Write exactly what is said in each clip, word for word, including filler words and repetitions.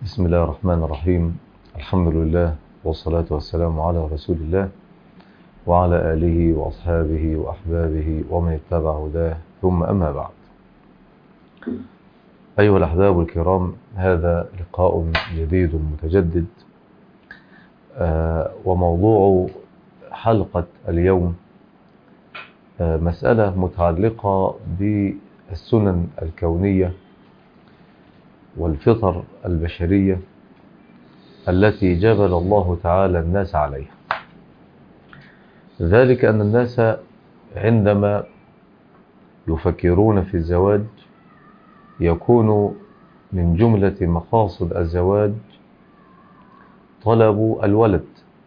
بسم الله الرحمن الرحيم. الحمد لله والصلاة والسلام على رسول الله وعلى آله وأصحابه وأحبابه ومن اتبع هداه، ثم أما بعد. أيها الأحباب الكرام، هذا لقاء جديد متجدد، آه وموضوع حلقة اليوم آه مسألة متعلقة بالسنن الكونية والفطر البشرية التي جبل الله تعالى الناس عليها. ذلك أن الناس عندما يفكرون في الزواج يكون من جملة مقاصد الزواج طلب الولد،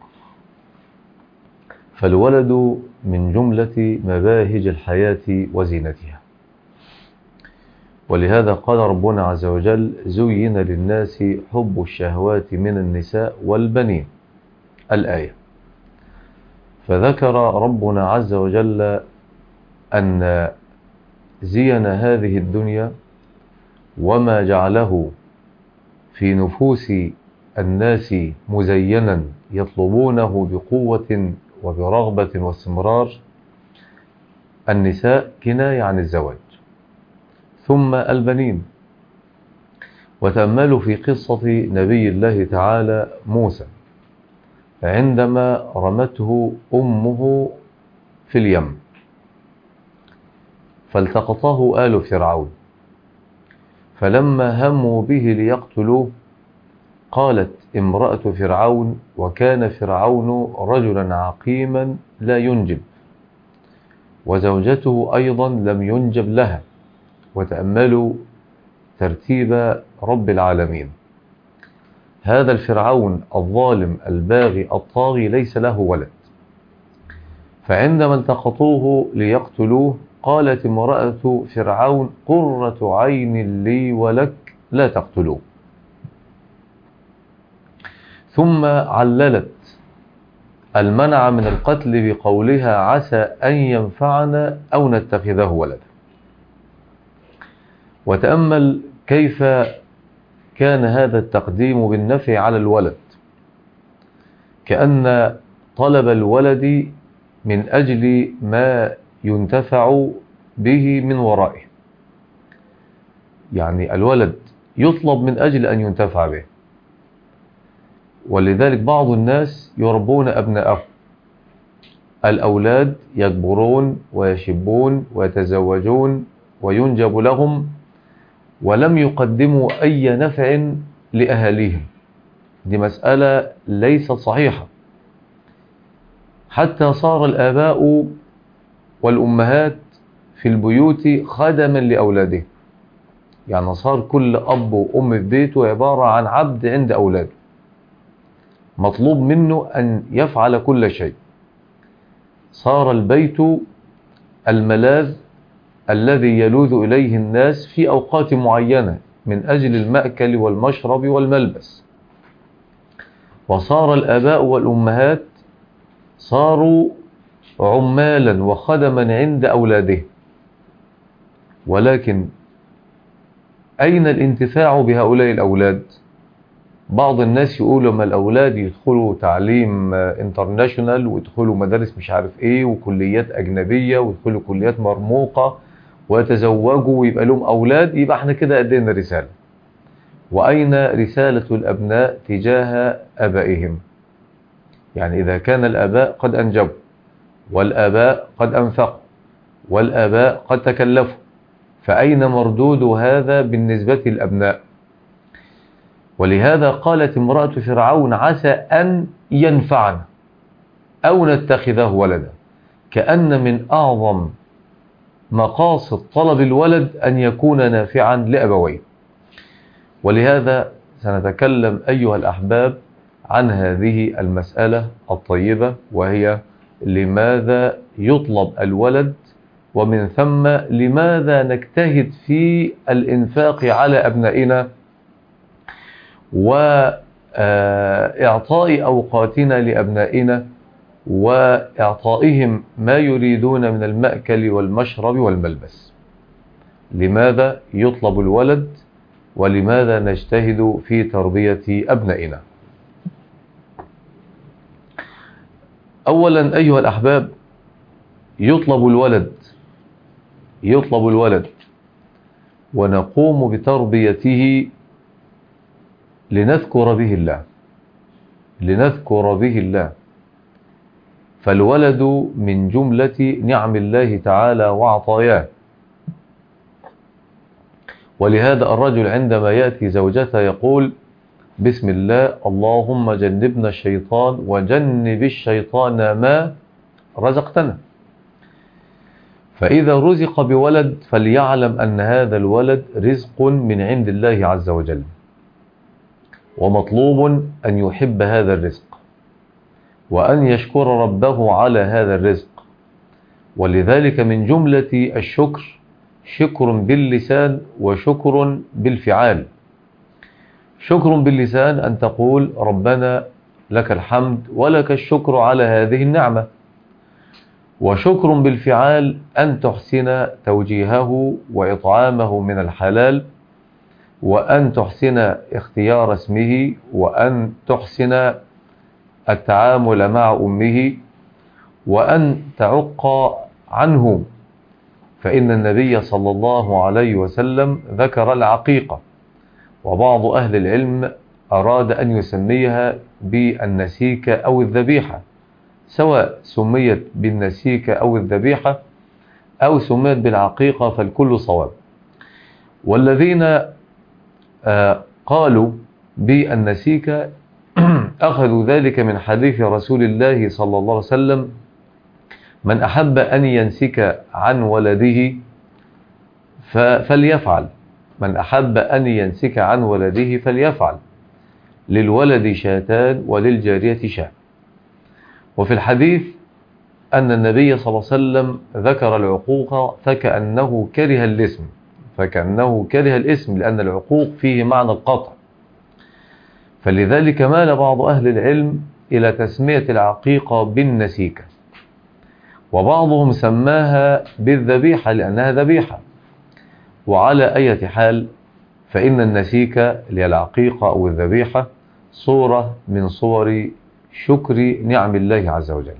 فالولد من جملة مباهج الحياة وزينتها. ولهذا قال ربنا عز وجل: زين للناس حب الشهوات من النساء والبنين، الآية. فذكر ربنا عز وجل أن زين هذه الدنيا وما جعله في نفوس الناس مزينا يطلبونه بقوة وبرغبة واستمرار النساء كناية عن الزواج، ثم البنين. وتأملوا في قصة نبي الله تعالى موسى عندما رمته أمه في اليم فالتقطه آل فرعون، فلما هموا به ليقتلوه قالت امرأة فرعون: وكان فرعون رجلا عقيما لا ينجب، وزوجته أيضا لم ينجب لها. وتأملوا ترتيب رب العالمين، هذا الفرعون الظالم الباغي الطاغي ليس له ولد، فعندما التقطوه ليقتلوه قالت امرأة فرعون: قرة عين لي ولك لا تقتلوه. ثم عللت المنع من القتل بقولها: عسى أن ينفعنا أو نتخذه ولدا. وتأمل كيف كان هذا التقديم بالنفع على الولد، كأن طلب الولد من أجل ما ينتفع به من ورائه، يعني الولد يطلب من أجل أن ينتفع به. ولذلك بعض الناس يربون أبناءهم، الأولاد يكبرون ويشبون ويتزوجون وينجب لهم ولم يقدموا أي نفع لأهاليهم. دي مسألة ليست صحيحة، حتى صار الآباء والأمهات في البيوت خدما لأولادهم، يعني صار كل أب وأم في بيته عبارة عن عبد عند أولاده، مطلوب منه أن يفعل كل شيء. صار البيت الملاذ الذي يلوذ إليه الناس في أوقات معينة من أجل المأكل والمشرب والملبس. وصار الآباء والأمهات صاروا عمالا وخدما عند أولادهم. ولكن أين الانتفاع بهؤلاء الأولاد؟ بعض الناس يقولوا ما الأولاد يدخلوا تعليم انترناشونال ويدخلوا مدارس مش عارف ايه وكليات أجنبية ويدخلوا كليات مرموقة ويتزوجوا ويبقى لهم أولاد، يبقى احنا كده أدينا رسالة. وأين رسالة الأبناء تجاه أبائهم؟ يعني إذا كان الآباء قد أنجبوا والآباء قد أنفقوا والآباء قد تكلفوا، فأين مردود هذا بالنسبة للأبناء؟ ولهذا قالت امرأة فرعون: عسى أن ينفعنا أو نتخذه ولدا، كأن من أعظم مقاصد طلب الولد أن يكون نافعا لأبويه. ولهذا سنتكلم أيها الأحباب عن هذه المسألة الطيبة، وهي لماذا يطلب الولد، ومن ثم لماذا نجتهد في الإنفاق على أبنائنا وإعطاء أوقاتنا لأبنائنا وإعطائهم ما يريدون من المأكل والمشرب والملبس. لماذا يطلب الولد ولماذا نجتهد في تربية أبنائنا؟ أولا أيها الأحباب، يطلب الولد يطلب الولد ونقوم بتربيته لنذكر به الله لنذكر به الله فالولد من جملة نعم الله تعالى وعطاياه. ولهذا الرجل عندما يأتي زوجته يقول بسم الله اللهم جنبنا الشيطان وجنب الشيطان ما رزقتنا. فإذا رزق بولد فليعلم أن هذا الولد رزق من عند الله عز وجل، ومطلوب أن يحب هذا الرزق وأن يشكر ربه على هذا الرزق. ولذلك من جملة الشكر شكر باللسان وشكر بالفعال. شكر باللسان أن تقول ربنا لك الحمد ولك الشكر على هذه النعمة، وشكر بالفعال أن تحسن توجيهه وإطعامه من الحلال، وأن تحسن اختيار اسمه، وأن تحسن التعامل مع أمه، وأن تعق عنه. فإن النبي صلى الله عليه وسلم ذكر العقيقة، وبعض أهل العلم أراد أن يسميها بالنسيكة أو الذبيحة، سواء سميت بالنسيكة أو الذبيحة أو سميت بالعقيقة فالكل صواب. والذين آه قالوا بالنسيكة أخذوا ذلك من حديث رسول الله صلى الله عليه وسلم من أحب أن ينسك عن ولده فليفعل من أحب أن ينسك عن ولده فليفعل للولد شاتان وللجارية شاة. وفي الحديث أن النبي صلى الله عليه وسلم ذكر العقوق فكأنه كره الاسم فكأنه كره الاسم لأن العقوق فيه معنى القطع. فلذلك مال بعض أهل العلم إلى تسمية العقيقة بالنسيكة، وبعضهم سماها بالذبيحة لأنها ذبيحة. وعلى أي حال فإن النسيكة اللي هي العقيقة أو الذبيحة صورة من صور شكر نعم الله عز وجل.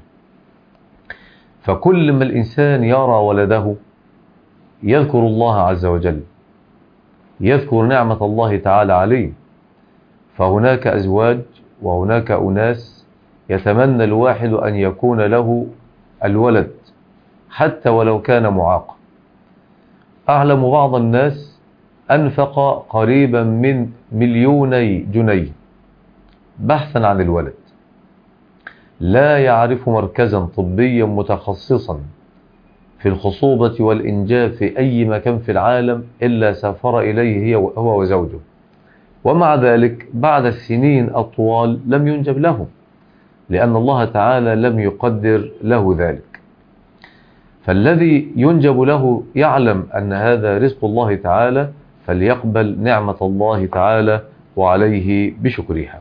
فكل ما الإنسان يرى ولده يذكر الله عز وجل، يذكر نعمة الله تعالى عليه. فهناك أزواج وهناك أناس يتمنى الواحد أن يكون له الولد حتى ولو كان معاق. أعلم بعض الناس أنفق قريبا من مليوني جنيه بحثا عن الولد، لا يعرف مركزا طبيا متخصصا في الخصوبة والإنجاب في أي مكان في العالم إلا سافر إليه هو وزوجه، ومع ذلك بعد السنين الطوال لم ينجب له لأن الله تعالى لم يقدر له ذلك. فالذي ينجب له يعلم أن هذا رزق الله تعالى فليقبل نعمة الله تعالى وعليه بشكرها.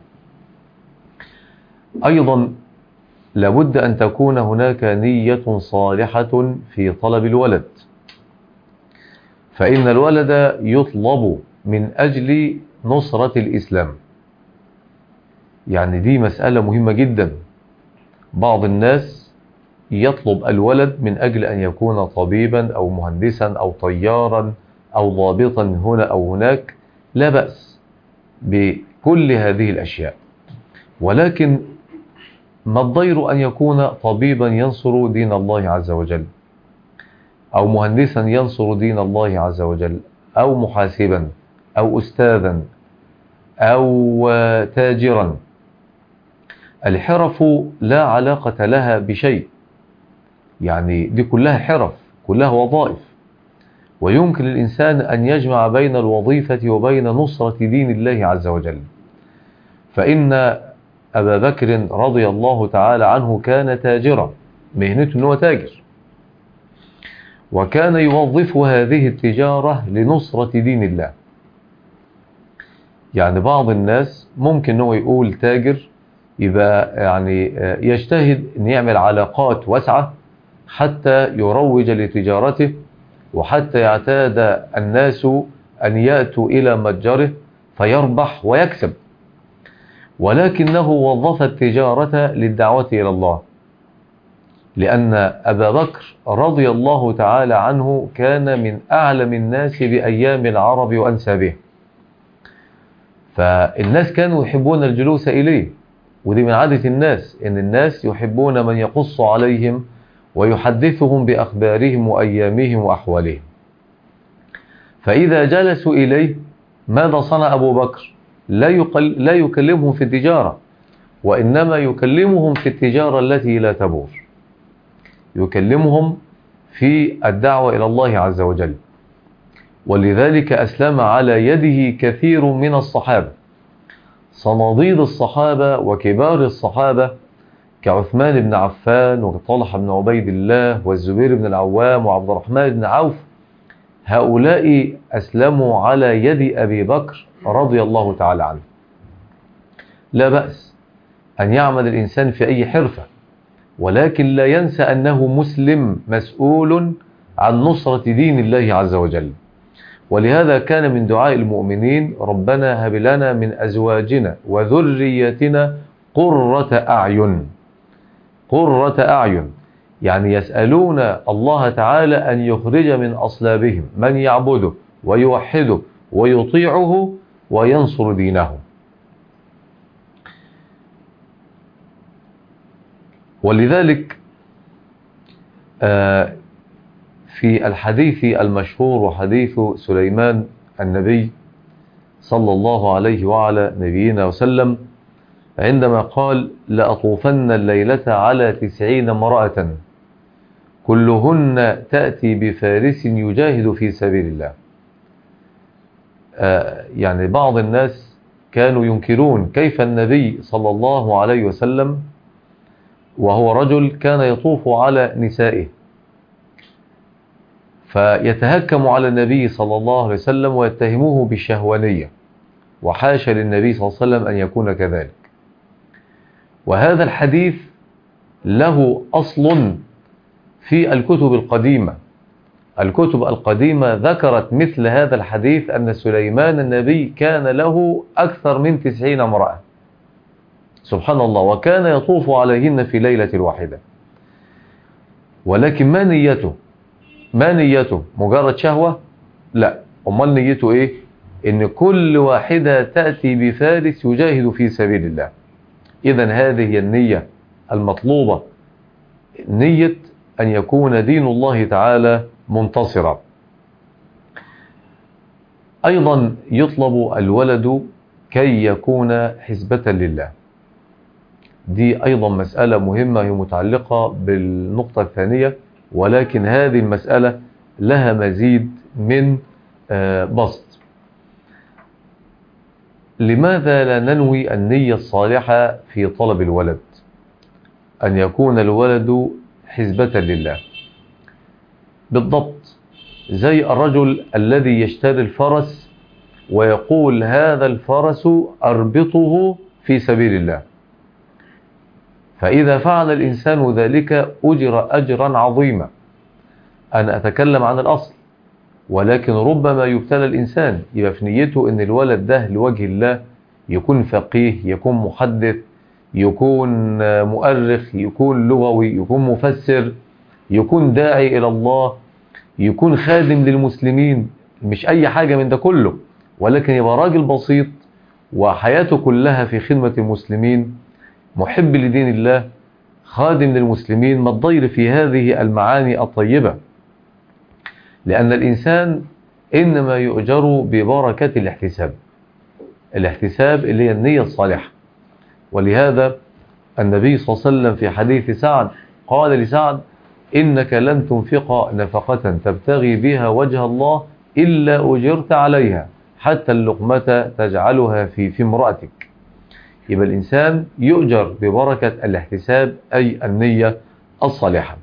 أيضا لابد أن تكون هناك نية صالحة في طلب الولد، فإن الولد يطلب من أجل نصرة الإسلام. يعني دي مسألة مهمة جدا. بعض الناس يطلب الولد من أجل أن يكون طبيبا أو مهندسا أو طيارا أو ضابطا هنا أو هناك، لا بأس بكل هذه الأشياء، ولكن ما الضير أن يكون طبيبا ينصر دين الله عز وجل، أو مهندسا ينصر دين الله عز وجل، أو محاسبا أو أستاذا أو تاجرا. الحرف لا علاقة لها بشيء، يعني دي كلها حرف، كلها وظائف، ويمكن للإنسان أن يجمع بين الوظيفة وبين نصرة دين الله عز وجل. فإن أبا بكر رضي الله تعالى عنه كان تاجرا، مهنته أنه تاجر، وكان يوظف هذه التجارة لنصرة دين الله. يعني بعض الناس ممكن أنه يقول تاجر يبقى يعني يجتهد أن يعمل علاقات واسعة حتى يروج لتجارته، وحتى يعتاد الناس أن يأتوا إلى متجره فيربح ويكسب، ولكنه وظف التجارة للدعوة إلى الله، لأن أبا بكر رضي الله تعالى عنه كان من أعلم الناس بأيام العرب وأنسابه، فالناس كانوا يحبون الجلوس إليه، ودي من عادة الناس، إن الناس يحبون من يقص عليهم ويحدثهم بأخبارهم وأيامهم وأحوالهم. فإذا جلسوا إليه ماذا صنع أبو بكر؟ لا, يقل لا يكلمهم في التجارة، وإنما يكلمهم في التجارة التي لا تبور، يكلمهم في الدعوة إلى الله عز وجل. ولذلك أسلم على يده كثير من الصحابة، صناديد الصحابة وكبار الصحابة كعثمان بن عفان وطلحة بن عبيد الله والزبير بن العوام وعبد الرحمن بن عوف، هؤلاء أسلموا على يد أبي بكر رضي الله تعالى عنه. لا بأس أن يعمل الإنسان في أي حرفة، ولكن لا ينسى أنه مسلم مسؤول عن نصرة دين الله عز وجل. ولهذا كان من دعاء المؤمنين: ربنا هب لنا من أزواجنا وذريتنا قرة أعين. قرة أعين يعني يسألون الله تعالى أن يخرج من أصلابهم من يعبده ويوحده ويطيعه وينصر دينه. ولذلك في الحديث المشهور وحديث سليمان النبي صلى الله عليه وعلى نبينا وسلم، عندما قال: لأطوفن الليلة على تسعين امرأة كلهن تأتي بفارس يجاهد في سبيل الله. آه يعني بعض الناس كانوا ينكرون كيف النبي صلى الله عليه وسلم وهو رجل كان يطوف على نسائه، فيتهكم على النبي صلى الله عليه وسلم ويتهموه بالشهوانية، وحاشا للنبي صلى الله عليه وسلم أن يكون كذلك. وهذا الحديث له أصل في الكتب القديمة. الكتب القديمة ذكرت مثل هذا الحديث، أن سليمان النبي كان له أكثر من تسعين امرأة، سبحان الله، وكان يطوف عليهن في ليلة واحدة. ولكن ما نيته؟ ما نيته؟ مجرد شهوة؟ لا. أمال نيته إيه؟ إن كل واحدة تأتي بفارس يجاهد في سبيل الله. إذن هذه هي النية المطلوبة، نية أن يكون دين الله تعالى منتصرا. أيضا يطلب الولد كي يكون حزبة لله. دي أيضا مسألة مهمة، هي متعلقة بالنقطة الثانية، ولكن هذه المسألة لها مزيد من بسط. لماذا لا ننوي النية الصالحة في طلب الولد؟ أن يكون الولد حزبة لله، بالضبط زي الرجل الذي يشتري الفرس ويقول: هذا الفرس أربطه في سبيل الله. فإذا فعل الإنسان ذلك أجر أجرا عظيما. أنا أتكلم عن الأصل، ولكن ربما يبتلى الإنسان يبقى في نيته أن الولد ده لوجه الله، يكون فقيه، يكون محدث، يكون مؤرخ، يكون لغوي، يكون مفسر، يكون داعي إلى الله، يكون خادم للمسلمين، مش أي حاجة من ده كله، ولكن يبقى راجل بسيط وحياته كلها في خدمة المسلمين، محب لدين الله، خادم للمسلمين. ما الضير في هذه المعاني الطيبة؟ لأن الإنسان إنما يؤجر ببركة الاحتساب، الاحتساب اللي هي النية الصالحة. ولهذا النبي صلى الله عليه وسلم في حديث سعد قال لسعد: إنك لن تنفق نفقة تبتغي بها وجه الله إلا أجرت عليها، حتى اللقمة تجعلها في في امرأتك. يبقى الإنسان يؤجر ببركة الاحتساب، أي النية الصالحة.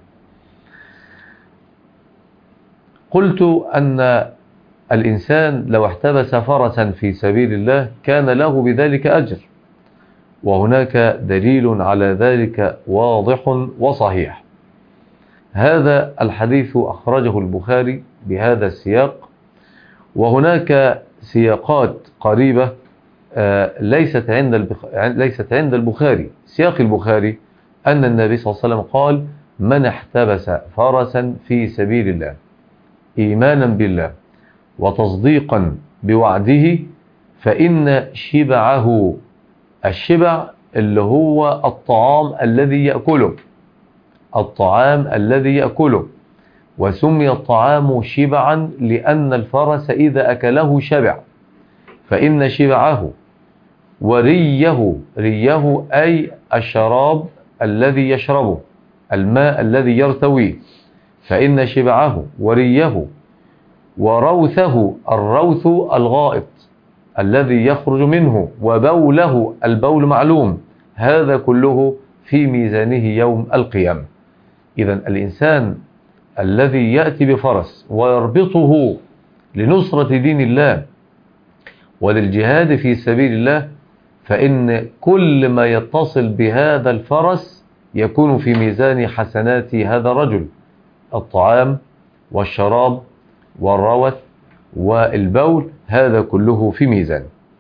قلت أن الإنسان لو احتبس فرسا في سبيل الله كان له بذلك أجر، وهناك دليل على ذلك واضح وصحيح. هذا الحديث أخرجه البخاري بهذا السياق، وهناك سياقات قريبة ليست عند البخ... ليست عند البخاري. سياق البخاري أن النبي صلى الله عليه وسلم قال: من احتبس فرسا في سبيل الله إيمانا بالله وتصديقا بوعده فإن شبعه، الشبع اللي هو الطعام الذي يأكله، الطعام الذي يأكله، وسمي الطعام شبعا لأن الفرس إذا أكله شبع، فإن شبعه وريه، ريه أي الشراب الذي يشربه، الماء الذي يرتويه، فإن شبعه وريه وروثه، الروث الغائط الذي يخرج منه، وبوله البول معلوم، هذا كله في ميزانه يوم القيامة. إذن الإنسان الذي يأتي بفرس ويربطه لنصرة دين الله وللجهاد في سبيل الله، فإن كل ما يتصل بهذا الفرس يكون في ميزان حسنات هذا الرجل، الطعام والشراب والروث والبول، هذا كله في ميزان.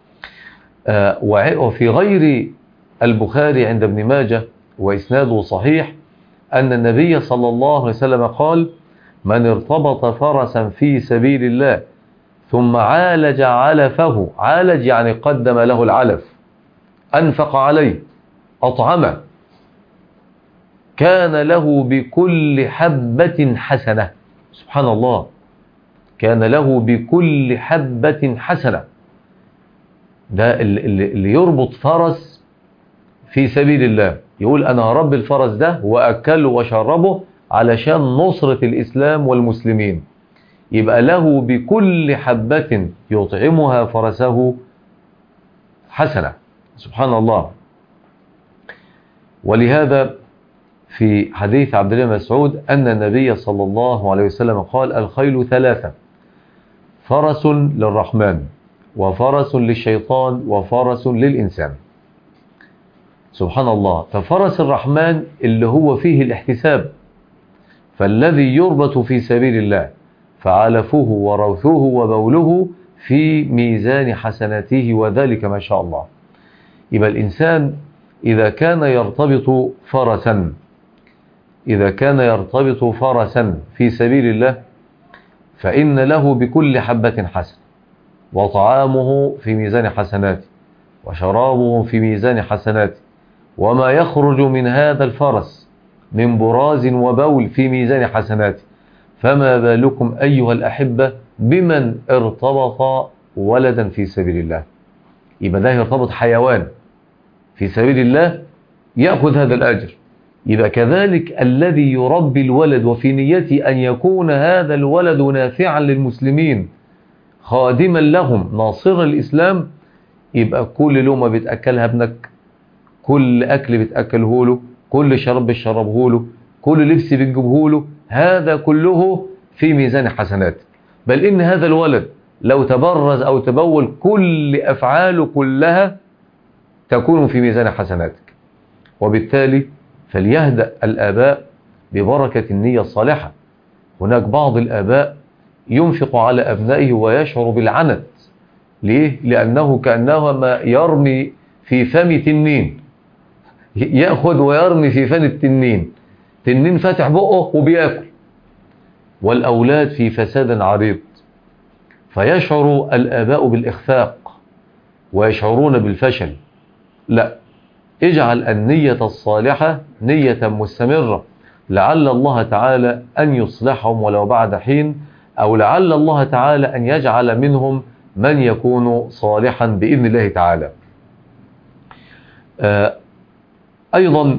وفي غير البخاري عند ابن ماجه وإسناده صحيح أن النبي صلى الله عليه وسلم قال: من ارتبط فرسا في سبيل الله ثم عالج علفه، عالج يعني قدم له العلف، أنفق عليه، أطعمه، كان له بكل حبة حسنة. سبحان الله، كان له بكل حبة حسنة. ده اللي, اللي يربط فرس في سبيل الله، يقول أنا هربي الفرس ده وأكله وشربه علشان نصرة الإسلام والمسلمين، يبقى له بكل حبة يطعمها فرسه حسنة. سبحان الله. ولهذا في حديث عبد الله بن مسعود أن النبي صلى الله عليه وسلم قال: الخيل ثلاثة: فرس للرحمن، وفرس للشيطان، وفرس للإنسان. سبحان الله. ففرس الرحمن اللي هو فيه الاحتساب، فالذي يربط في سبيل الله فعلفه وروثه وبوله في ميزان حسناته، وذلك ما شاء الله. يبقى الإنسان إذا كان يرتبط فرسا إذا كان يرتبط فرسا في سبيل الله فإن له بكل حبة حسن، وطعامه في ميزان حسناته، وشرابه في ميزان حسناته، وما يخرج من هذا الفرس من براز وبول في ميزان حسناته. فما بالكم أيها الأحبة بمن ارتبط ولدا في سبيل الله؟ يبقى ده يرتبط حيوان في سبيل الله يأخذ هذا الأجر. يبقى كذلك الذي يربي الولد وفي نيته أن يكون هذا الولد نافعا للمسلمين، خادما لهم، ناصرا الإسلام، يبقى كل لقمة بتأكلها ابنك، كل أكل بتأكله له، كل شرب بتشربه له، كل لبس بتجيبه له، هذا كله في ميزان حسنات. بل إن هذا الولد لو تبرز أو تبول كل أفعاله كلها تكون في ميزان حسناتك. وبالتالي فليهدأ الآباء ببركة النية الصالحة. هناك بعض الآباء ينفق على أبنائه ويشعر بالعنت. ليه؟ لأنه كأنه ما يرمي في فم تنين، يأخذ ويرمي في فم التنين، تنين فاتح بقه وبيأكل، والأولاد في فساد عريض. فيشعر الآباء بالإخفاق ويشعرون بالفشل. لا، اجعل النية الصالحة نية مستمرة، لعل الله تعالى أن يصلحهم ولو بعد حين، أو لعل الله تعالى أن يجعل منهم من يكون صالحا بإذن الله تعالى. آه أيضا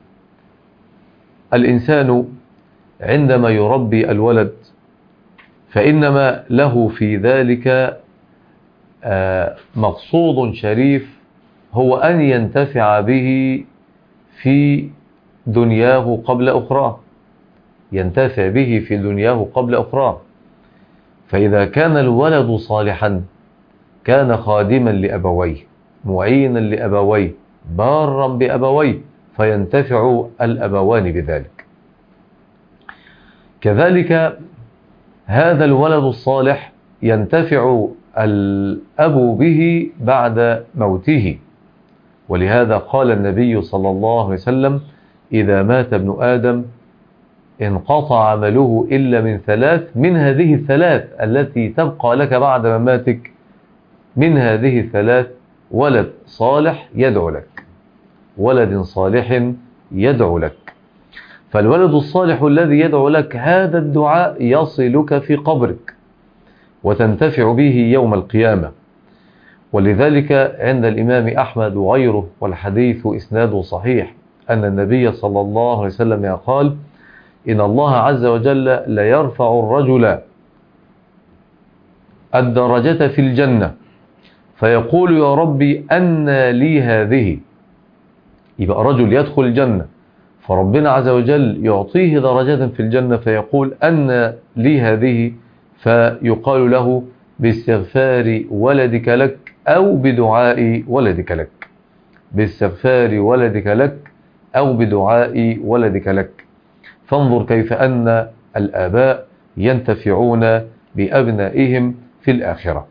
الإنسان عندما يربي الولد فإنما له في ذلك آه مقصود شريف، هو أن ينتفع به في دنياه قبل أخراه، ينتفع به في دنياه قبل أخراه. فإذا كان الولد صالحا كان خادما لأبويه، معينا لأبويه، بارا بأبويه، فينتفع الأبوان بذلك. كذلك هذا الولد الصالح ينتفع الأب به بعد موته. ولهذا قال النبي صلى الله عليه وسلم: إذا مات ابن آدم انقطع عمله إلا من ثلاث، من هذه الثلاث التي تبقى لك بعد مماتك، من هذه الثلاث: ولد صالح يدعو لك، ولد صالح يدعو لك. فالولد الصالح الذي يدعو لك هذا الدعاء يصلك في قبرك وتنتفع به يوم القيامة. ولذلك عند الإمام أحمد وغيره والحديث إسناده صحيح أن النبي صلى الله عليه وسلم قال: إن الله عز وجل ليرفع الرجل الدرجة في الجنة فيقول: يا ربي أنى لي هذه. يبقى رجل يدخل الجنة فربنا عز وجل يعطيه درجة في الجنة فيقول: أنى لي هذه، فيقال له: باستغفار ولدك لك أو بدعاء ولدك لك، باستغفار ولدك لك أو بدعاء ولدك لك. فانظر كيف أن الآباء ينتفعون بأبنائهم في الآخرة.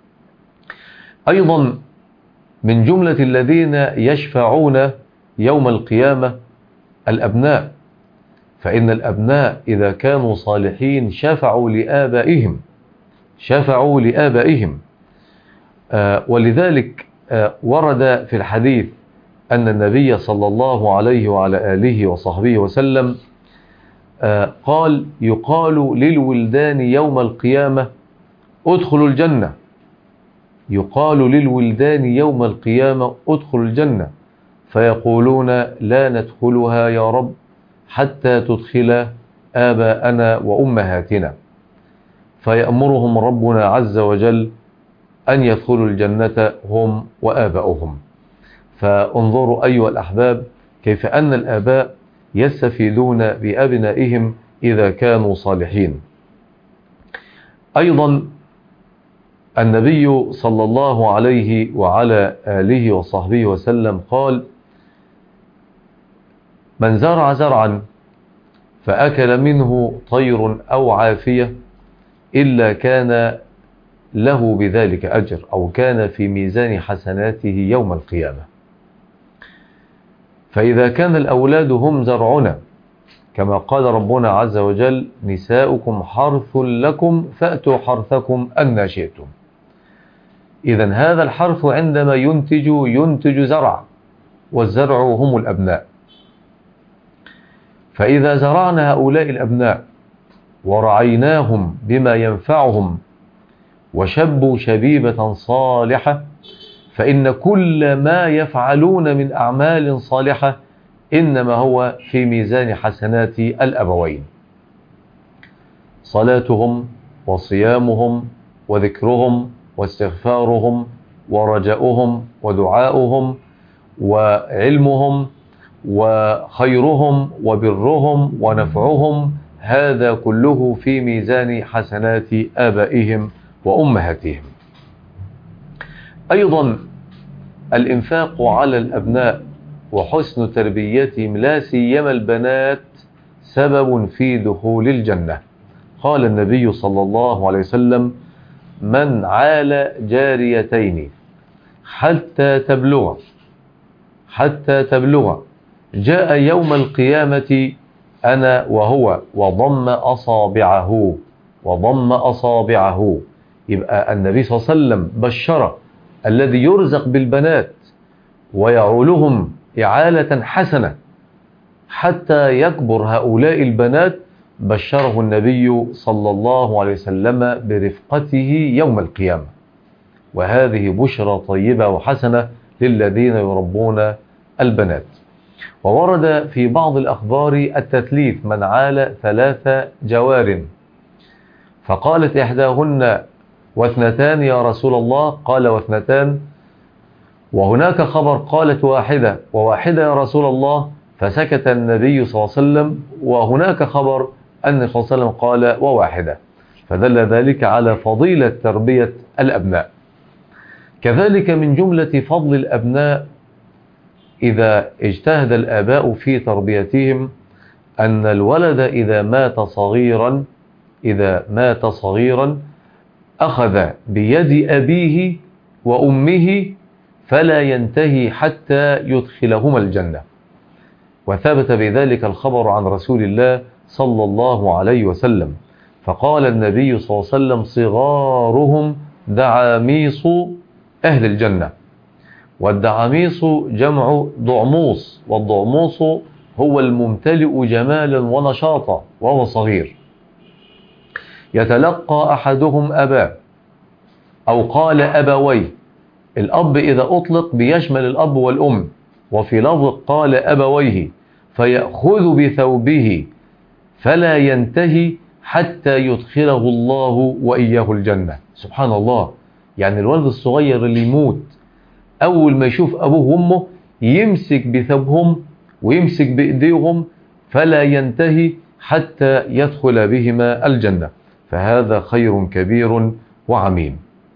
أيضا من جملة الذين يشفعون يوم القيامة الأبناء، فإن الأبناء إذا كانوا صالحين شفعوا لآبائهم، شفعوا لآبائهم. آه ولذلك آه ورد في الحديث أن النبي صلى الله عليه وعلى آله وصحبه وسلم آه قال: يقال للولدان يوم القيامة: ادخلوا الجنة. يقال للولدان يوم القيامة: ادخلوا الجنة، فيقولون: لا ندخلها يا رب حتى تدخل آباءنا وأمهاتنا. فيأمرهم ربنا عز وجل أن يدخلوا الجنة هم وآباؤهم. فانظروا أيها الأحباب كيف أن الآباء يستفيدون بأبنائهم إذا كانوا صالحين. أيضا النبي صلى الله عليه وعلى آله وصحبه وسلم قال: من زرع زرعا فأكل منه طير أو عافية إلا كان له بذلك أجر، أو كان في ميزان حسناته يوم القيامة. فإذا كان الأولاد هم زرعنا، كما قال ربنا عز وجل: نساؤكم حرث لكم فأتوا حرثكم أن شئتم. إذن هذا الحرث عندما ينتج ينتج زرع، والزرع هم الأبناء. فإذا زرعنا هؤلاء الأبناء ورعيناهم بما ينفعهم وشبوا شبيبة صالحة، فإن كل ما يفعلون من أعمال صالحة إنما هو في ميزان حسنات الأبوين. صلاتهم وصيامهم وذكرهم واستغفارهم ورجاؤهم ودعاؤهم وعلمهم وخيرهم وبرهم ونفعهم، هذا كله في ميزان حسنات آبائهم وأمهاتهم. أيضا الإنفاق على الأبناء وحسن تربيتهم لا سيما البنات سبب في دخول الجنة. قال النبي صلى الله عليه وسلم: من عال جاريتين حتى تبلغ حتى تبلغ جاء يوم القيامة أنا وهو وضم أصابعه وضم أصابعه. يبقى النبي صلى الله عليه وسلم بشر الذي يرزق بالبنات ويعولهم إعالة حسنة حتى يكبر هؤلاء البنات، بشره النبي صلى الله عليه وسلم برفقته يوم القيامة. وهذه بشرى طيبة وحسنة للذين يربون البنات. وورد في بعض الأخبار التثليث: من عال ثلاث جوار. فقالت إحداهن: واثنتان يا رسول الله؟ قال: واثنتان. وهناك خبر قالت: واحدة. وواحدة يا رسول الله؟ فسكت النبي صلى الله عليه وسلم. وهناك خبر أن صلى الله عليه وسلم قال: وواحدة. فدل ذلك على فضيلة تربية الأبناء. كذلك من جملة فضل الأبناء إذا اجتهد الآباء في تربيتهم أن الولد إذا مات صغيرا إذا مات صغيرا أخذ بيد أبيه وأمه فلا ينتهي حتى يدخلهما الجنة. وثبت بذلك الخبر عن رسول الله صلى الله عليه وسلم، فقال النبي صلى الله عليه وسلم: صغارهم دعاميص أهل الجنة. والدعاميص جمع ضعموص، والضعموص هو الممتلئ جمالا ونشاطا وهو صغير. يتلقى أحدهم أباه أو قال أبويه. الأب إذا أطلق بيشمل الأب والأم، وفي لفظ قال أبويه، فيأخذ بثوبه فلا ينتهي حتى يدخله الله وإياه الجنة. سبحان الله. يعني الولد الصغير اللي يموت أول ما يشوف أبوه وأمه يمسك بثوبهم ويمسك بإيديهم فلا ينتهي حتى يدخل بهما الجنة، فهذا خير كبير وعميم.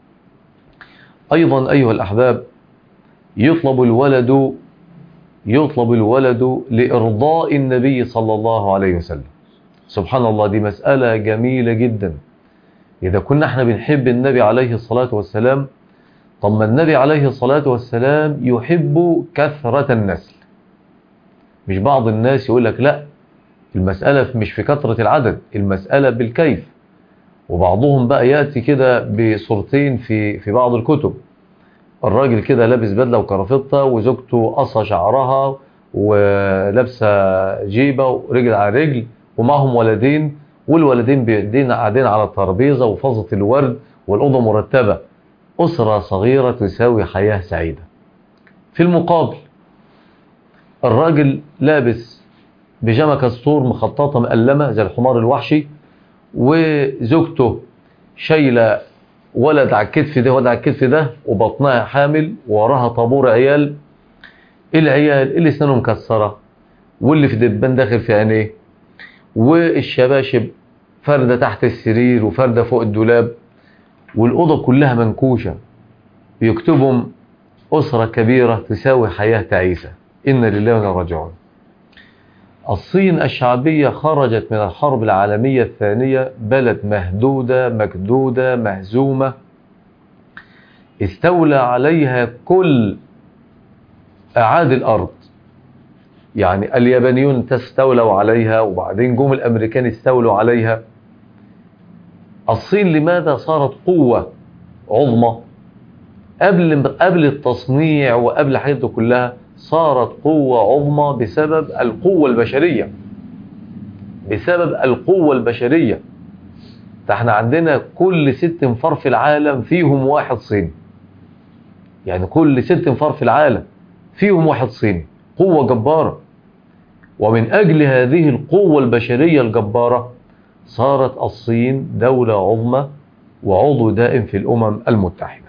أيضا أيها الأحباب، يطلب الولد يطلب الولد لإرضاء النبي صلى الله عليه وسلم. سبحان الله، دي مسألة جميلة جدا. إذا كنا احنا بنحب النبي عليه الصلاة والسلام، طب ما النبي عليه الصلاة والسلام يحب كثرة النسل. مش بعض الناس يقول لك لا، المسألة مش في كثرة العدد، المسألة بالكيف. وبعضهم بقى يأتي كده بصورتين في في بعض الكتب، الراجل كده لابس بدلة وكرافتة وزوجته قصة شعرها ولابسة جيبة ورجل على رجل ومعهم ولدين، والولدين بيدين قاعدين على الترابيزة وفازة الورد والأوضة مرتبة. أسرة صغيرة تساوي حياة سعيدة. في المقابل الراجل لابس بيجامة كستور مخططة مقلمة زي الحمار الوحشي، وزوجته شايلة ولد على الكتف ده ولد على الكتف ده وبطنها حامل ووراها طابور عيال. العيال اللي سنانه مكسرة واللي في دبان داخل في عينيه، والشباشب فردة تحت السرير وفردة فوق الدولاب، والأوضة كلها منكوشة. يكتبهم أسرة كبيرة تساوي حياة تعيسة. إن لله وإنا راجعون. الصين الشعبية خرجت من الحرب العالمية الثانية بلد مهدودة مكدودة مهزومة، استولى عليها كل أعادي الأرض. يعني اليابانيون استولوا عليها، وبعدين جم الأمريكان استولوا عليها. الصين لماذا صارت قوة عظمى؟ قبل قبل التصنيع وقبل حياته كلها صارت قوة عظمى بسبب القوة البشرية، بسبب القوة البشرية. فاحنا عندنا كل ست انفار في العالم فيهم واحد صيني، يعني كل ست انفار في العالم فيهم واحد صيني. قوة جبارة. ومن أجل هذه القوة البشرية الجبارة صارت الصين دولة عظمى وعضو دائم في الأمم المتحدة.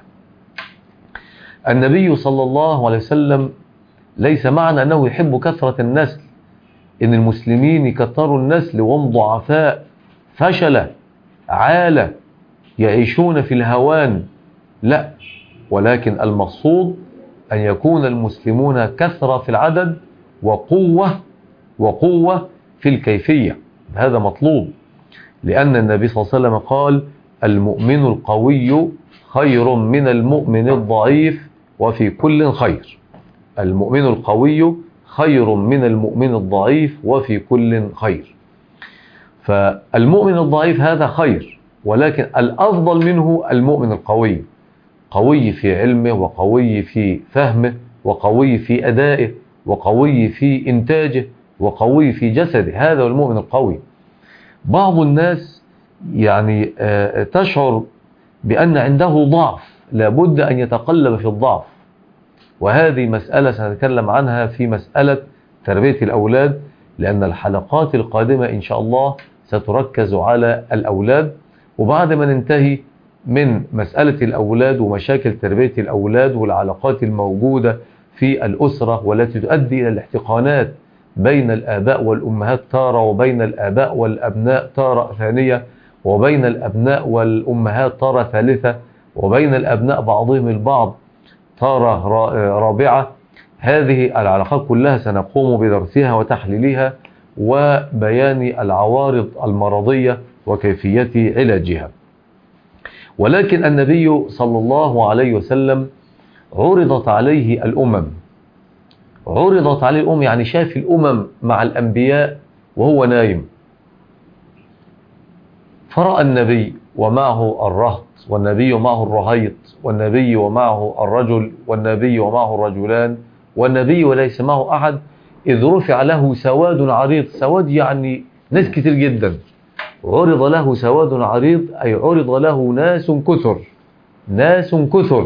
النبي صلى الله عليه وسلم ليس معنى أنه يحب كثرة النسل إن المسلمين يكثروا النسل وهم ضعفاء فشلة عالة يعيشون في الهوان، لا، ولكن المقصود أن يكون المسلمون كثرة في العدد وقوة وقوة في الكيفية. هذا مطلوب، لأن النبي صلى الله عليه وسلم قال: المؤمن القوي خير من المؤمن الضعيف وفي كل خير. المؤمن القوي خير من المؤمن الضعيف وفي كل خير. فالمؤمن الضعيف هذا خير، ولكن الأفضل منه المؤمن القوي، قوي في علمه وقوي في فهمه وقوي في أدائه وقوي في إنتاجه وقوي في جسده. هذا هو المؤمن القوي. بعض الناس يعني تشعر بأن عنده ضعف، لابد أن يتقلب في الضعف، وهذه مسألة سنتكلم عنها في مسألة تربية الأولاد، لأن الحلقات القادمة إن شاء الله ستركز على الأولاد. وبعد ما ننتهي من مسألة الأولاد ومشاكل تربية الأولاد والعلاقات الموجودة في الأسرة والتي تؤدي إلى الاحتقانات بين الآباء والأمهات تارة، وبين الآباء والأبناء تارة ثانية، وبين الأبناء والأمهات تارة ثالثة، وبين الأبناء بعضهم البعض تارة رابعة. هذه العلاقات كلها سنقوم بدرسها وتحليلها وبيان العوارض المرضية وكيفية علاجها. ولكن النبي صلى الله عليه وسلم عرضت عليه الأمم، عرضت عليه الأمم يعني شاف الأمم مع الأنبياء وهو نايم، فرأى النبي ومعه الرهط، والنبي ومعه الرهيط، والنبي ومعه الرجل، والنبي ومعه الرجلان، والنبي وليس معه أحد، إذ رفع له سواد عريض. سواد يعني ناس كتير جدا، عرض له سواد عريض أي عرض له ناس كثر، ناس كثر.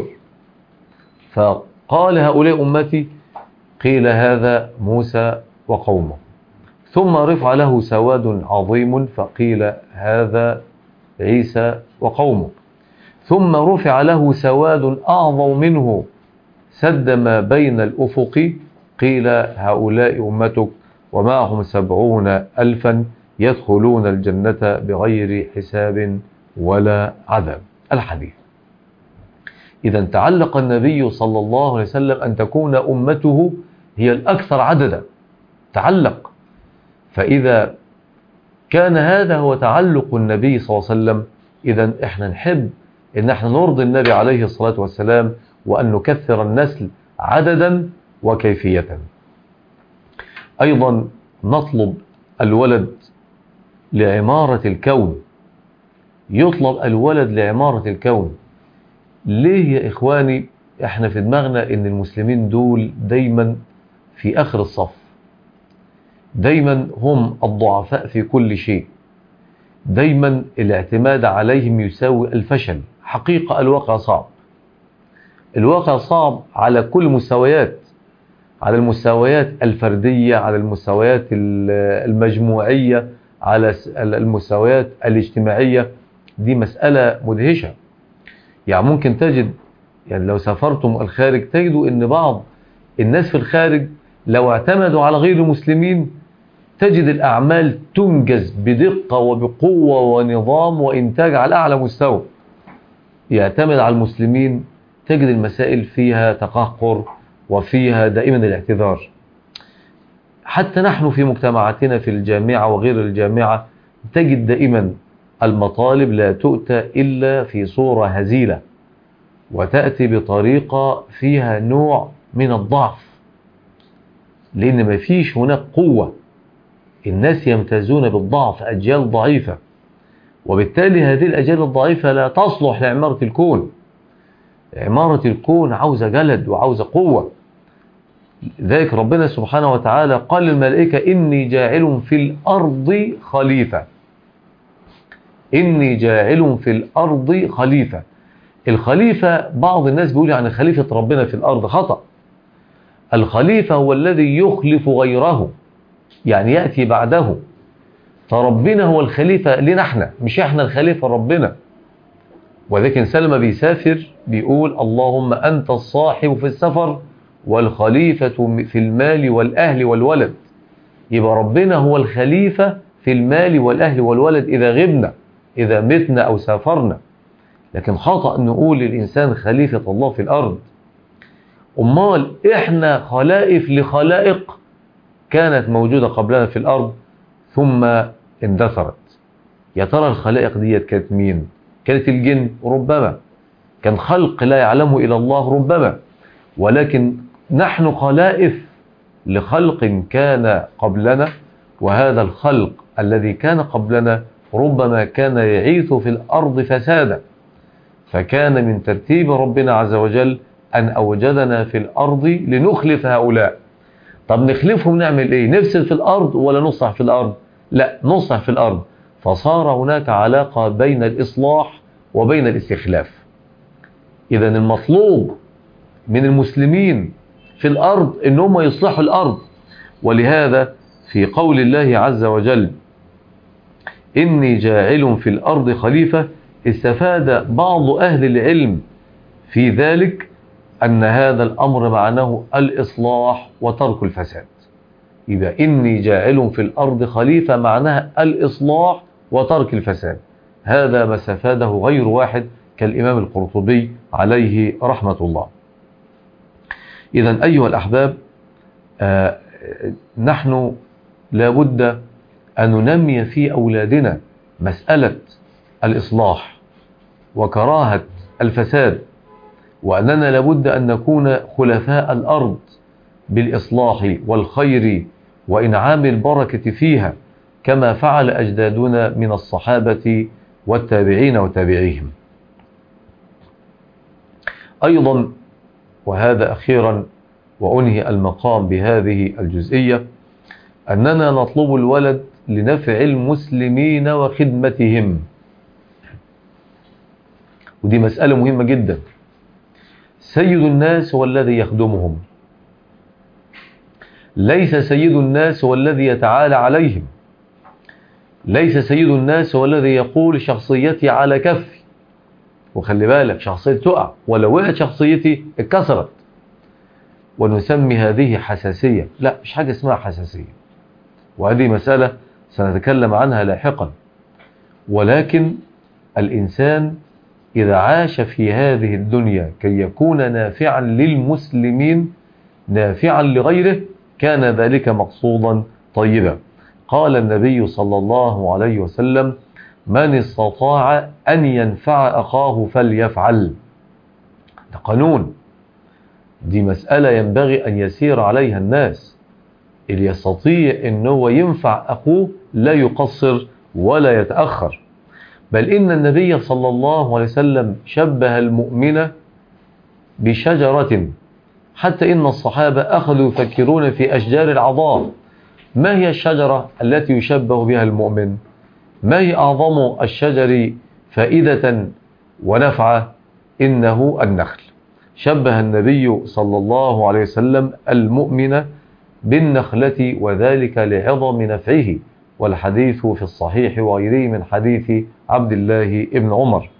فقال هؤلاء أمتي، قيل هذا موسى وقومه. ثم رفع له سواد عظيم فقيل هذا عيسى وقومه. ثم رفع له سواد أعظم منه سد ما بين الأفق، قيل هؤلاء أمتك ومعهم سبعون ألفا يدخلون الجنة بغير حساب ولا عذاب. الحديث. إذا تعلق النبي صلى الله عليه وسلم أن تكون أمته هي الأكثر عددا، تعلق. فإذا كان هذا هو تعلق النبي صلى الله عليه وسلم، إذا إحنا نحب إن إحنا نرضي النبي عليه الصلاة والسلام، وأن نكثر النسل عددا وكيفية. أيضا نطلب الولد لعمارة الكون، يطلب الولد لعمارة الكون. ليه يا إخواني إحنا في دماغنا إن المسلمين دول دايما في آخر الصف، دايما هم الضعفاء في كل شيء، دايما الاعتماد عليهم يساوي الفشل. حقيقة الواقع صعب، الواقع صعب على كل مستويات، على المستويات الفردية، على المستويات المجموعية، على المستويات الاجتماعية. دي مسألة مدهشة. يعني ممكن تجد، يعني لو سافرتم الخارج تجدوا ان بعض الناس في الخارج لو اعتمدوا على غير المسلمين تجد الأعمال تنجز بدقة وبقوة ونظام وإنتاج على أعلى مستوى. يعتمد على المسلمين تجد المسائل فيها تقهقر وفيها دائما الاعتذار. حتى نحن في مجتمعاتنا في الجامعة وغير الجامعة تجد دائما المطالب لا تؤتى إلا في صورة هزيلة، وتأتي بطريقة فيها نوع من الضعف، لأن ما فيش هناك قوة. الناس يمتازون بالضعف، أجيال ضعيفة، وبالتالي هذه الأجيال الضعيفة لا تصلح لعمارة الكون. عمارة الكون عاوزة جلد وعاوزة قوة. ذلك ربنا سبحانه وتعالى قال للملائكة إني جاعل في الأرض خليفة، إني جاعل في الأرض خليفة. الخليفة بعض الناس بيقول يعني خليفة ربنا في الأرض، خطأ. الخليفة هو الذي يخلف غيره، يعني يأتي بعده. فربنا هو الخليفة لنا احنا، مش احنا الخليفة ربنا. وذلك إنسان لما بيسافر بيقول اللهم أنت الصاحب في السفر والخليفة في المال والأهل والولد. يبقى ربنا هو الخليفة في المال والأهل والولد إذا غبنا، إذا متنا أو سافرنا. لكن خطأ نقول للإنسان خليفة الله في الأرض. أمال إحنا خلائف لخلائق كانت موجودة قبلنا في الأرض ثم اندثرت. يا ترى الخلائق ديت كانت مين؟ كانت الجن ربما، كان خلق لا يعلمه إلا الله ربما، ولكن نحن خلائف لخلق كان قبلنا، وهذا الخلق الذي كان قبلنا ربما كان يعيث في الأرض فسادا، فكان من ترتيب ربنا عز وجل أن أوجدنا في الأرض لنخلف هؤلاء. طب نخلفهم نعمل إيه؟ نفسد في الأرض ولا نصلح في الأرض؟ لا، نصلح في الأرض. فصار هناك علاقة بين الإصلاح وبين الاستخلاف. إذن المطلوب من المسلمين في الأرض إنهم يصلحوا الأرض. ولهذا في قول الله عز وجل إني جاعل في الأرض خليفة، استفاد بعض أهل العلم في ذلك أن هذا الأمر معناه الإصلاح وترك الفساد. إذا إني جاعل في الأرض خليفة معناها الإصلاح وترك الفساد. هذا ما استفاده غير واحد كالإمام القرطبي عليه رحمة الله. إذن أيها الأحباب، آه نحن لابد أن ننمي في أولادنا مسألة الإصلاح وكراهة الفساد، وأننا لابد أن نكون خلفاء الأرض بالإصلاح والخير وإنعام البركة فيها، كما فعل أجدادنا من الصحابة والتابعين وتابعيهم. أيضا، وهذا أخيرا وأنهي المقام بهذه الجزئية، أننا نطلب الولد لنفع المسلمين وخدمتهم، ودي مسألة مهمة جدا. سيد الناس هو الذي يخدمهم، ليس سيد الناس هو الذي يتعالى عليهم، ليس سيد الناس هو الذي يقول شخصيتي على كفي، وخلي بالك شخصيتي تقع، ولو وقعت شخصيتي اتكسرت، ونسمي هذه حساسية. لا، مش حاجة اسمها حساسية، وهذه مسألة سنتكلم عنها لاحقا. ولكن الإنسان إذا عاش في هذه الدنيا كي يكون نافعا للمسلمين نافعا لغيره، كان ذلك مقصودا طيبا. قال النبي صلى الله عليه وسلم: من استطاع أن ينفع أخاه فليفعل. ده قانون، دي مسألة ينبغي أن يسير عليها الناس. اللي يستطيع أنه ينفع أخوه لا يقصر ولا يتأخر. بل إن النبي صلى الله عليه وسلم شبه المؤمن بشجرة، حتى إن الصحابة أخذوا يفكرون في أشجار العضاء. ما هي الشجرة التي يشبه بها المؤمن؟ ما هي أعظم الشجر فائدة ونفعة؟ إنه النخل. شبه النبي صلى الله عليه وسلم المؤمن بالنخلة، وذلك لعظم نفعه، والحديث في الصحيح وغيره من حديث عبد الله ابن عمر.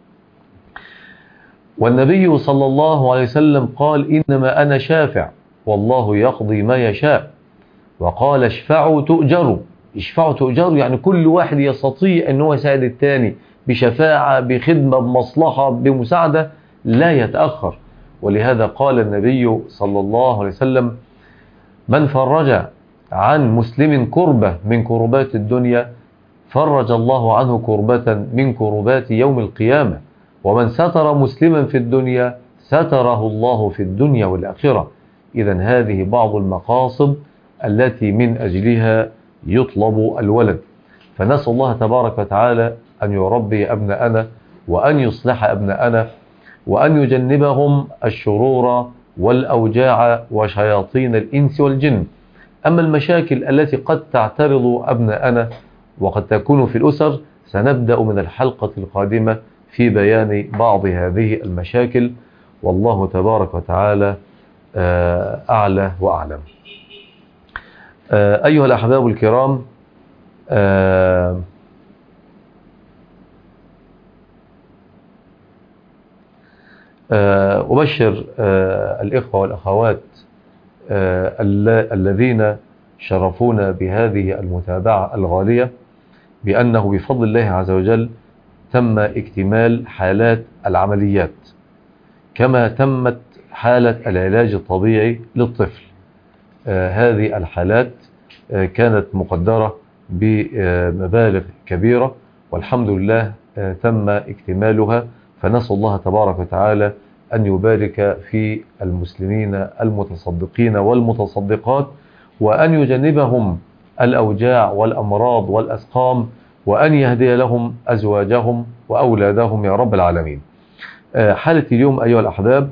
والنبي صلى الله عليه وسلم قال: إنما أنا شافع والله يقضي ما يشاء. وقال: اشفعوا تؤجروا. اشفعوا تؤجروا يعني كل واحد يستطيع أنه يساعد الثاني بشفاعة، بخدمة، بمصلحة، بمساعدة، لا يتأخر. ولهذا قال النبي صلى الله عليه وسلم: من فرج عن مسلم كربة من كربات الدنيا فرج الله عنه كربة من كربات يوم القيامة. ومن ستر مسلما في الدنيا ستره الله في الدنيا والآخرة. إذن هذه بعض المقاصد التي من أجلها يطلب الولد. فنسأل الله تبارك وتعالى أن يربي أبناءنا، وأن يصلح أبناءنا، وأن يجنبهم الشرور والأوجاع وشياطين الإنس والجن. أما المشاكل التي قد تعترض أبناءنا وقد تكون في الأسر، سنبدأ من الحلقة القادمة في بيان بعض هذه المشاكل، والله تبارك وتعالى أعلى وأعلم. أيها الأحباب الكرام، أبشر الإخوة والأخوات الذين شرفونا بهذه المتابعة الغالية بأنه بفضل الله عز وجل تم اكتمال حالات العمليات، كما تمت حالة العلاج الطبيعي للطفل. هذه الحالات كانت مقدرة بمبالغ كبيرة، والحمد لله تم اكتمالها. فنسأل الله تبارك وتعالى أن يبارك في المسلمين المتصدقين والمتصدقات، وأن يجنبهم الأوجاع والأمراض والأسقام، وأن يهدي لهم أزواجهم وأولادهم يا رب العالمين. حالة اليوم أيها الأحباب،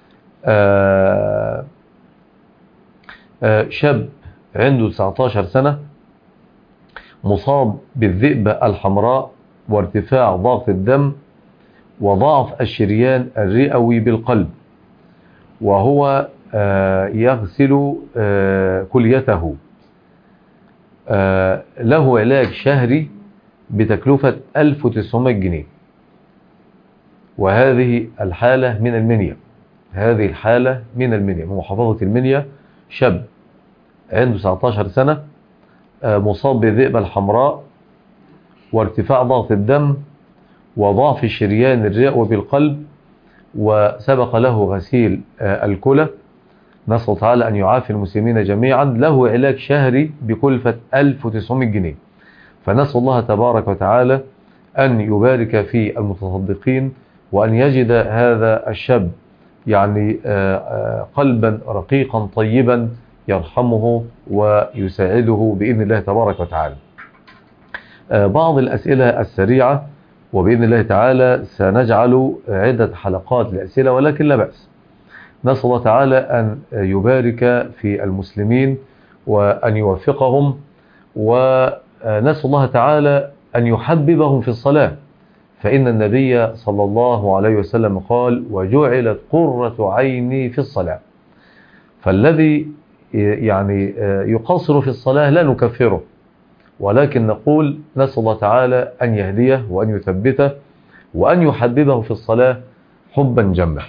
شاب عنده تسعة عشر سنة، مصاب بالذئبة الحمراء وارتفاع ضغط الدم وضعف الشريان الرئوي بالقلب، وهو يغسل كليته. له علاج شهري بتكلفة ألف وتسعمائة جنيه. وهذه الحالة من المنيا، هذه الحالة من المنيا، من محافظة المنيا. شاب عنده تسعة عشر سنة، مصاب بالذئبة الحمراء وارتفاع ضغط الدم وضعف الشريان الرئوي بالقلب، وسبق له غسيل الكلى. نسأل تعالى أن يعافي المسلمين جميعا. له علاج شهري بكلفة ألف وتسعمائة جنيه. فنسأل الله تبارك وتعالى أن يبارك في المتصدقين، وأن يجد هذا الشاب يعني قلبا رقيقا طيبا يرحمه ويساعده بإذن الله تبارك وتعالى. بعض الأسئلة السريعة، وبإذن الله تعالى سنجعل عدة حلقات لأسئلة، ولكن لا بأس. نسأل الله تعالى أن يبارك في المسلمين وأن يوفقهم، ونسأل الله تعالى أن يحببهم في الصلاة، فإن النبي صلى الله عليه وسلم قال: وجعلت قرة عيني في الصلاة. فالذي يعني يقصر في الصلاة لا نكفره، ولكن نقول نسأل الله تعالى أن يهديه وأن يثبته وأن يحببه في الصلاة حبا جما.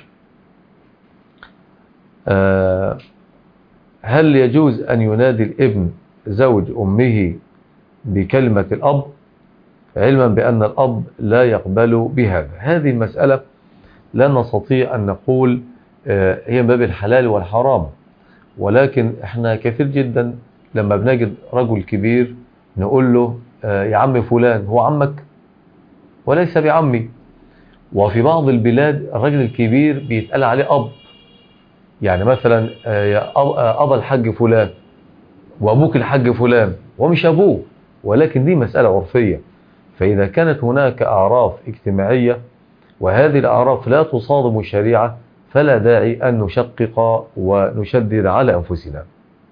هل يجوز أن ينادي الابن زوج أمه بكلمة الأب، علما بأن الأب لا يقبل بهذا؟ هذه المسألة لا نستطيع أن نقول هي باب الحلال والحرام، ولكن احنا كثير جدا لما بنجد رجل كبير نقول له يا عم فلان، هو عمك وليس بعمي. وفي بعض البلاد الرجل الكبير بيتقال عليه أب، يعني مثلا يا أبا الحاج فلان وأبوك الحاج فلان، ومش أبوه، ولكن دي مسألة عرفية. فإذا كانت هناك أعراف اجتماعية وهذه الأعراف لا تصادم الشريعة، فلا داعي أن نشقق ونشدد على أنفسنا.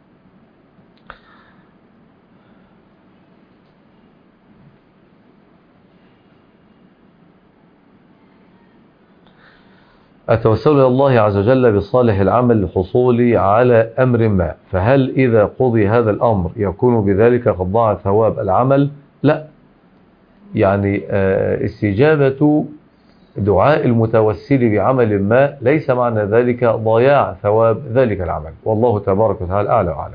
أتوسل إلى الله عز وجل بصالح العمل للحصول على أمر ما، فهل إذا قضي هذا الأمر يكون بذلك قد ضاع ثواب العمل؟ لا، يعني استجابة دعاء المتوسل بعمل ما ليس معنى ذلك ضياع ثواب ذلك العمل، والله تبارك وتعالى أعلى وأعلم.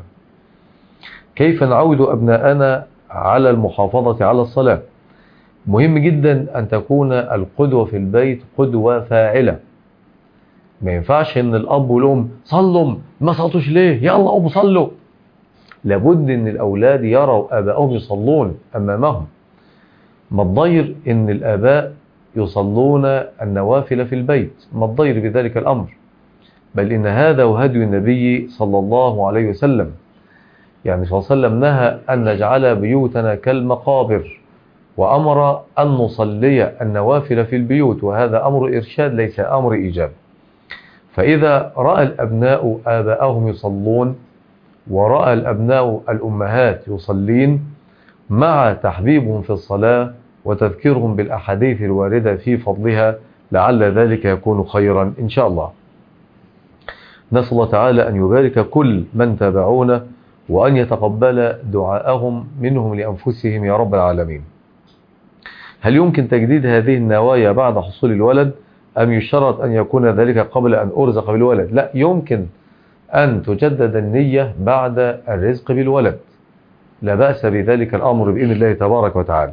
كيف نعود أبناءنا على المحافظة على الصلاة؟ مهم جدا أن تكون القدوة في البيت قدوة فاعلة. ما ينفعش ان الاب والام صلوا ما صلتوش ليه، يلا قوموا صلوا. لابد ان الاولاد يروا ابائهم يصلون امامهم. ما تضير ان الاباء يصلون النوافل في البيت، ما تضير بذلك الامر، بل ان هذا وهدي النبي صلى الله عليه وسلم. يعني صلى الله عليه وسلم نهى ان نجعل بيوتنا كالمقابر، وامر ان نصلي النوافل في البيوت، وهذا امر ارشاد ليس امر ايجاب. فإذا رأى الأبناء آباءهم يصلون، ورأى الأبناء الأمهات يصلين، مع تحبيبهم في الصلاة وتذكيرهم بالأحاديث الواردة في فضلها، لعل ذلك يكون خيرا إن شاء الله. نسأل الله تعالى أن يبارك كل من تابعونا، وأن يتقبل دعاءهم منهم لأنفسهم يا رب العالمين. هل يمكن تجديد هذه النوايا بعد حصول الولد، أم يشترط أن يكون ذلك قبل أن أرزق بالولد؟ لا، يمكن أن تجدد النية بعد الرزق بالولد، لا بأس بذلك الأمر بإذن الله تبارك وتعالى.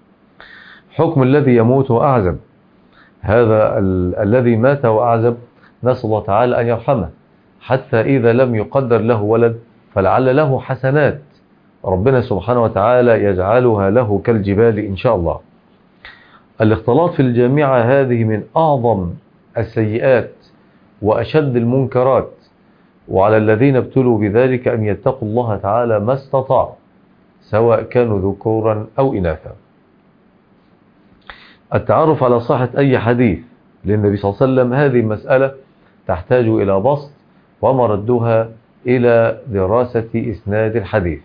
حكم الذي يموت وأعزب، هذا ال الذي مات وأعزب نسأل الله تعالى أن يرحمه، حتى إذا لم يقدر له ولد فلعل له حسنات ربنا سبحانه وتعالى يجعلها له كالجبال إن شاء الله. الاختلاط في الجامعة هذه من أعظم السيئات وأشد المنكرات، وعلى الذين ابتلوا بذلك أن يتقوا الله تعالى ما استطاعوا، سواء كانوا ذكورا أو إناثا. التعرف على صحة أي حديث للنبي صلى الله عليه وسلم، هذه مسألة تحتاج إلى بسط ومردها إلى دراسة إسناد الحديث.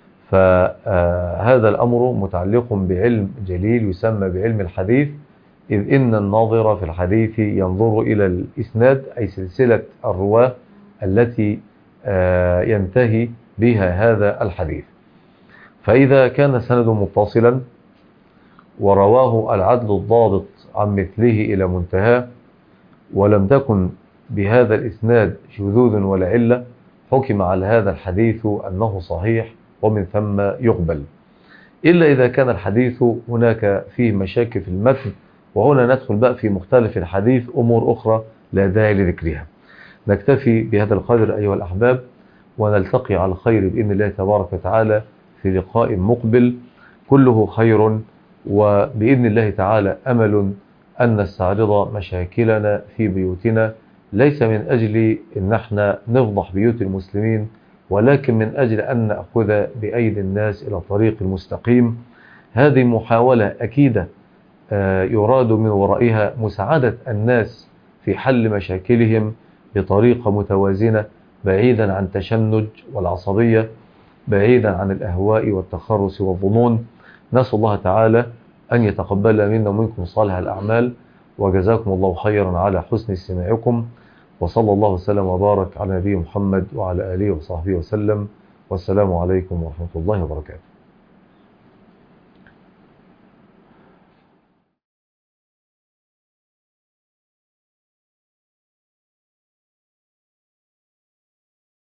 فهذا الأمر متعلق بعلم جليل يسمى بعلم الحديث، إذ إن الناظر في الحديث ينظر إلى الإسناد، أي سلسلة الرواة التي ينتهي بها هذا الحديث. فإذا كان سند متصلا ورواه العدل الضابط عن مثله إلى منتهى، ولم تكن بهذا الإسناد شذوذ ولا علة، حكم على هذا الحديث أنه صحيح ومن ثم يقبل، إلا إذا كان الحديث هناك فيه مشاكل في المتن، وهنا ندخل بقى في مختلف الحديث أمور أخرى لا داعي لذكرها. نكتفي بهذا القدر أيها الأحباب، ونلتقي على خير بإذن الله تبارك وتعالى في لقاء مقبل، كله خير وبإذن الله تعالى أمل أن نستعرض مشاكلنا في بيوتنا، ليس من أجل أن احنا نفضح بيوت المسلمين، ولكن من أجل أن نأخذ بأيدي الناس إلى طريق المستقيم. هذه محاولة أكيدة يراد من ورائها مساعدة الناس في حل مشاكلهم بطريقة متوازنة، بعيدا عن تشنج والعصبية، بعيدا عن الأهواء والتخرص والظنون. نسأل الله تعالى أن يتقبل منا ومنكم صالح الأعمال، وجزاكم الله خيرا على حسن استماعكم، وصلى الله وسلم وبارك على نبي محمد وعلى آله وصحبه وسلم، والسلام عليكم ورحمة الله وبركاته.